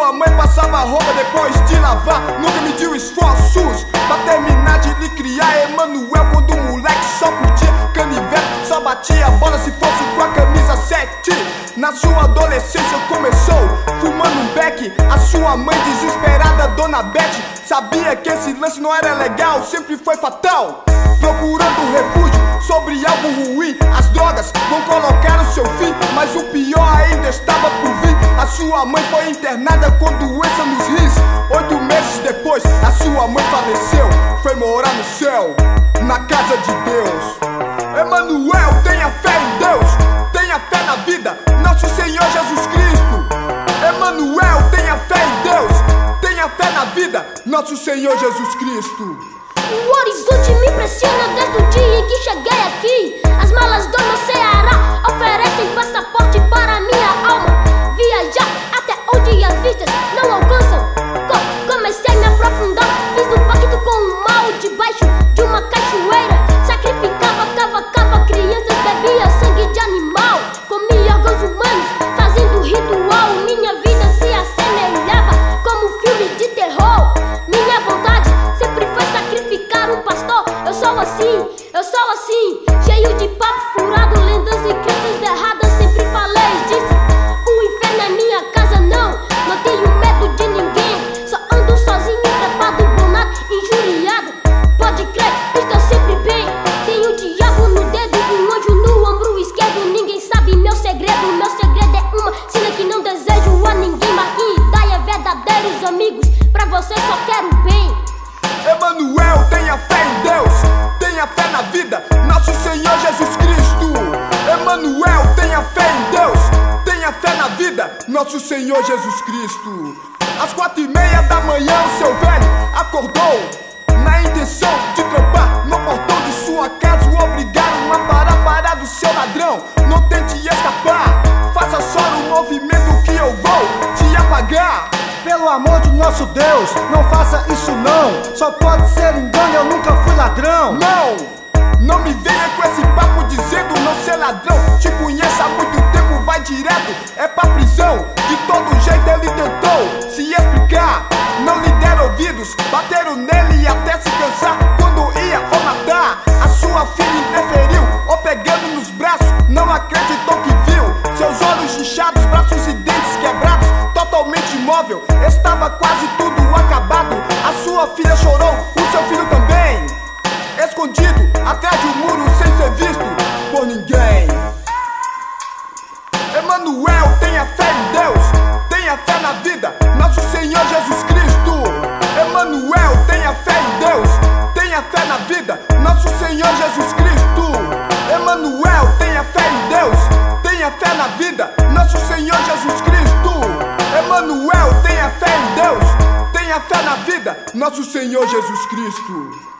sua mãe passava roupa depois de lavar. Nunca mediu esforços pra terminar de lhe criar. Emanuel, quando o moleque só curtia canivete, só batia a bola se fosse com a camisa 7. Na sua adolescência começou fumando um beck. A sua mãe desesperada, Dona Beth, sabia que esse lance não era legal, sempre foi fatal. Procurando refúgio sobre algo ruim, as drogas vão colocar o seu fim, mas o pior ainda estava por vir. A sua mãe foi internada com doença nos rins. 8 meses depois, a sua mãe faleceu, foi morar no céu, na casa de Deus. Emanuel, tenha fé em Deus, tenha fé na vida, nosso Senhor Jesus Cristo. Emanuel, tenha fé em Deus, tenha fé na vida, nosso Senhor Jesus Cristo. O horizonte me impressiona desde o dia em que cheguei aqui. As malas do meu Ceará oferecem passaporte para minha alma. Viajar até onde as vistas não alcançam. Comecei a me aprofundar, fiz um pacto com o mal debaixo de uma cachoeira. Sacrificava, cavacava crianças, bebia sangue de animal, comia órgãos humanos, fazendo ritual. Minha vida se assemelhava como um filme de terror. Minha vontade sempre foi sacrificar um pastor. Eu sou assim, cheio de papo furado, lendas e crenças erradas. Sempre falei disso. O inferno é minha casa, não tenho medo de ninguém. Só ando sozinho, trepado, bonado, injuriado. Pode crer, estou sempre bem. Tenho o diabo no dedo, um anjo no ombro esquerdo. Ninguém sabe meu segredo. Meu segredo é uma sina que não desejo a ninguém. Marquinhos e Daia, verdadeiros amigos, pra você só quero bem. Emanuel, tenha fé em Deus, tenha fé na vida, nosso Senhor Jesus Cristo. Emanuel, tenha fé em Deus, tenha fé na vida, nosso Senhor Jesus Cristo. Às 4:30 da manhã o seu velho acordou, na intenção de trampar no portão de sua casa. O obrigaram a parar do seu ladrão. Não tente escapar, faça só o movimento que eu vou te apagar. Pelo amor de nosso Deus, não faça isso não. Só pode ser engano, eu nunca fui ladrão. Não me venha com esse papo dizendo não ser ladrão. Te conheço há muito tempo, vai direto, é pra prisão. De todo jeito ele tentou se explicar, não lhe deram ouvidos, bateram nele até se cansar. Quando ia ou matar, a sua filha interferiu, ou pegando nos braços, não acreditou que viu. Seus olhos inchados, braços e dentes quebrados, totalmente imóvel, estava quase tudo acabado. A sua filha chorou, o seu filho também, escondido atrás de um muro sem ser visto por ninguém. Emanuel, tenha fé em Deus, tenha fé na vida, nosso Senhor Jesus Cristo. Emanuel, tenha fé em Deus, tenha fé na vida, nosso Senhor Jesus Cristo. Emanuel, tenha fé em Deus, tenha fé na vida, nosso Senhor Jesus Cristo. Emanuel, tenha fé em Deus, tenha fé na vida, nosso Senhor Jesus Cristo.